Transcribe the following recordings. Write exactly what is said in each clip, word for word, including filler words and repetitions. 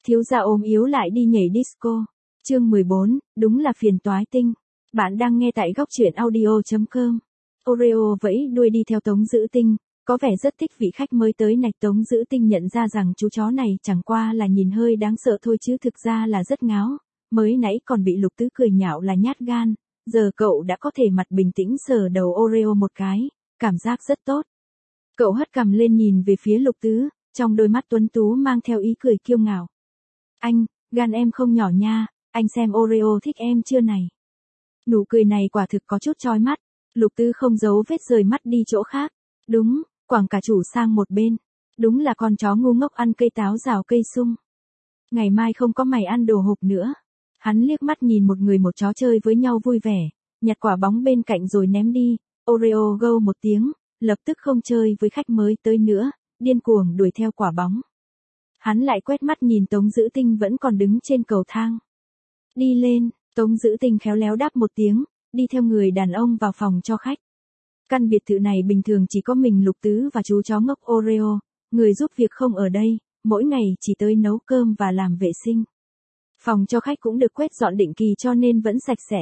Thiếu gia ốm yếu lại đi nhảy disco. Chương mười bốn, đúng là phiền toái tinh. Bạn đang nghe tại góc truyện audio chấm com. Oreo vẫy đuôi đi theo Tống Dữ Tinh, có vẻ rất thích vị khách mới tới này. Tống Dữ Tinh nhận ra rằng chú chó này chẳng qua là nhìn hơi đáng sợ thôi chứ thực ra là rất ngáo. Mới nãy còn bị Lục Tứ cười nhạo là nhát gan, giờ cậu đã có thể mặt bình tĩnh sờ đầu Oreo một cái, cảm giác rất tốt. Cậu hất cằm lên nhìn về phía Lục Tứ, trong đôi mắt tuấn tú mang theo ý cười kiêu ngạo. Anh, gan em không nhỏ nha, anh xem Oreo thích em chưa này. Nụ cười này quả thực có chút chói mắt, Lục Tứ không giấu vết rời mắt đi chỗ khác. Đúng, quẳng cả chủ sang một bên. Đúng là con chó ngu ngốc ăn cây táo rào cây sung. Ngày mai không có mày ăn đồ hộp nữa. Hắn liếc mắt nhìn một người một chó chơi với nhau vui vẻ, nhặt quả bóng bên cạnh rồi ném đi. Oreo gâu một tiếng, lập tức không chơi với khách mới tới nữa, điên cuồng đuổi theo quả bóng. Hắn lại quét mắt nhìn Tống Dữ Tinh vẫn còn đứng trên cầu thang. Đi lên, Tống Dữ Tinh khéo léo đáp một tiếng, đi theo người đàn ông vào phòng cho khách. Căn biệt thự này bình thường chỉ có mình Lục Tứ và chú chó ngốc Oreo, người giúp việc không ở đây, mỗi ngày chỉ tới nấu cơm và làm vệ sinh. Phòng cho khách cũng được quét dọn định kỳ cho nên vẫn sạch sẽ.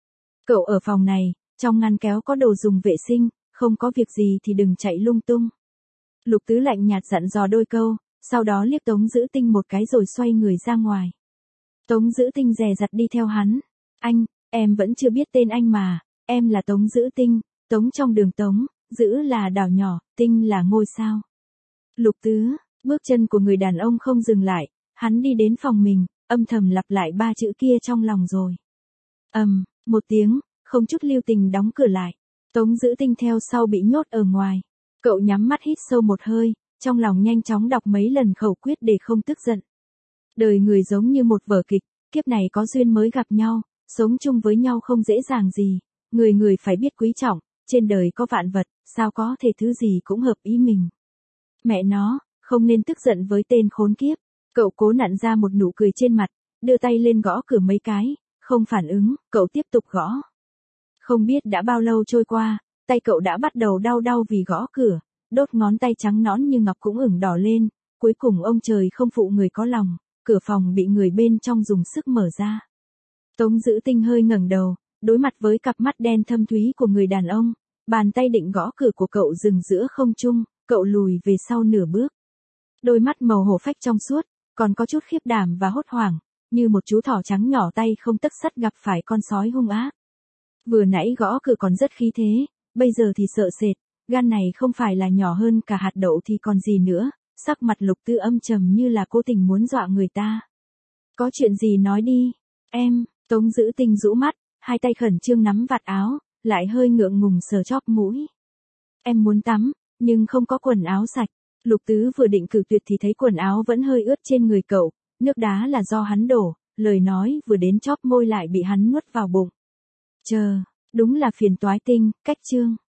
Cậu ở phòng này, trong ngăn kéo có đồ dùng vệ sinh, không có việc gì thì đừng chạy lung tung. Lục Tứ lạnh nhạt dặn dò đôi câu, sau đó liếc Tống Dữ Tinh một cái rồi xoay người ra ngoài. Tống Dữ Tinh dè dặt đi theo hắn. Anh, em vẫn chưa biết tên anh mà, em là Tống Dữ Tinh, Tống trong đường Tống, Dữ là đảo nhỏ, Tinh là ngôi sao. Lục Tứ, bước chân của người đàn ông không dừng lại, hắn đi đến phòng mình, âm thầm lặp lại ba chữ kia trong lòng rồi. Ầm, um, một tiếng, không chút lưu tình đóng cửa lại. Tống Dữ Tinh theo sau bị nhốt ở ngoài. Cậu nhắm mắt hít sâu một hơi, trong lòng nhanh chóng đọc mấy lần khẩu quyết để không tức giận. Đời người giống như một vở kịch, kiếp này có duyên mới gặp nhau, sống chung với nhau không dễ dàng gì, người người phải biết quý trọng, trên đời có vạn vật, sao có thể thứ gì cũng hợp ý mình. Mẹ nó, không nên tức giận với tên khốn kiếp. Cậu cố nặn ra một nụ cười trên mặt, đưa tay lên gõ cửa mấy cái, không phản ứng, cậu tiếp tục gõ. Không biết đã bao lâu trôi qua, tay cậu đã bắt đầu đau đau vì gõ cửa, đốt ngón tay trắng nõn như ngọc cũng ửng đỏ lên, cuối cùng ông trời không phụ người có lòng, cửa phòng bị người bên trong dùng sức mở ra. Tống Dữ Tinh hơi ngẩng đầu, đối mặt với cặp mắt đen thâm thúy của người đàn ông, bàn tay định gõ cửa của cậu dừng giữa không trung, cậu lùi về sau nửa bước. Đôi mắt màu hổ phách trong suốt, còn có chút khiếp đảm và hốt hoảng, như một chú thỏ trắng nhỏ tay không tấc sắt gặp phải con sói hung ác. Vừa nãy gõ cửa còn rất khí thế, bây giờ thì sợ sệt, gan này không phải là nhỏ hơn cả hạt đậu thì còn gì nữa, sắc mặt Lục Tứ âm trầm như là cố tình muốn dọa người ta. Có chuyện gì nói đi, em, Tống Dữ Tinh rũ mắt, hai tay khẩn trương nắm vạt áo, lại hơi ngượng ngùng sờ chóp mũi. Em muốn tắm, nhưng không có quần áo sạch. Lục Tứ vừa định cự tuyệt thì thấy quần áo vẫn hơi ướt trên người cậu, nước đá là do hắn đổ, lời nói vừa đến chóp môi lại bị hắn nuốt vào bụng. Chờ, đúng là phiền toái tinh, cách chương.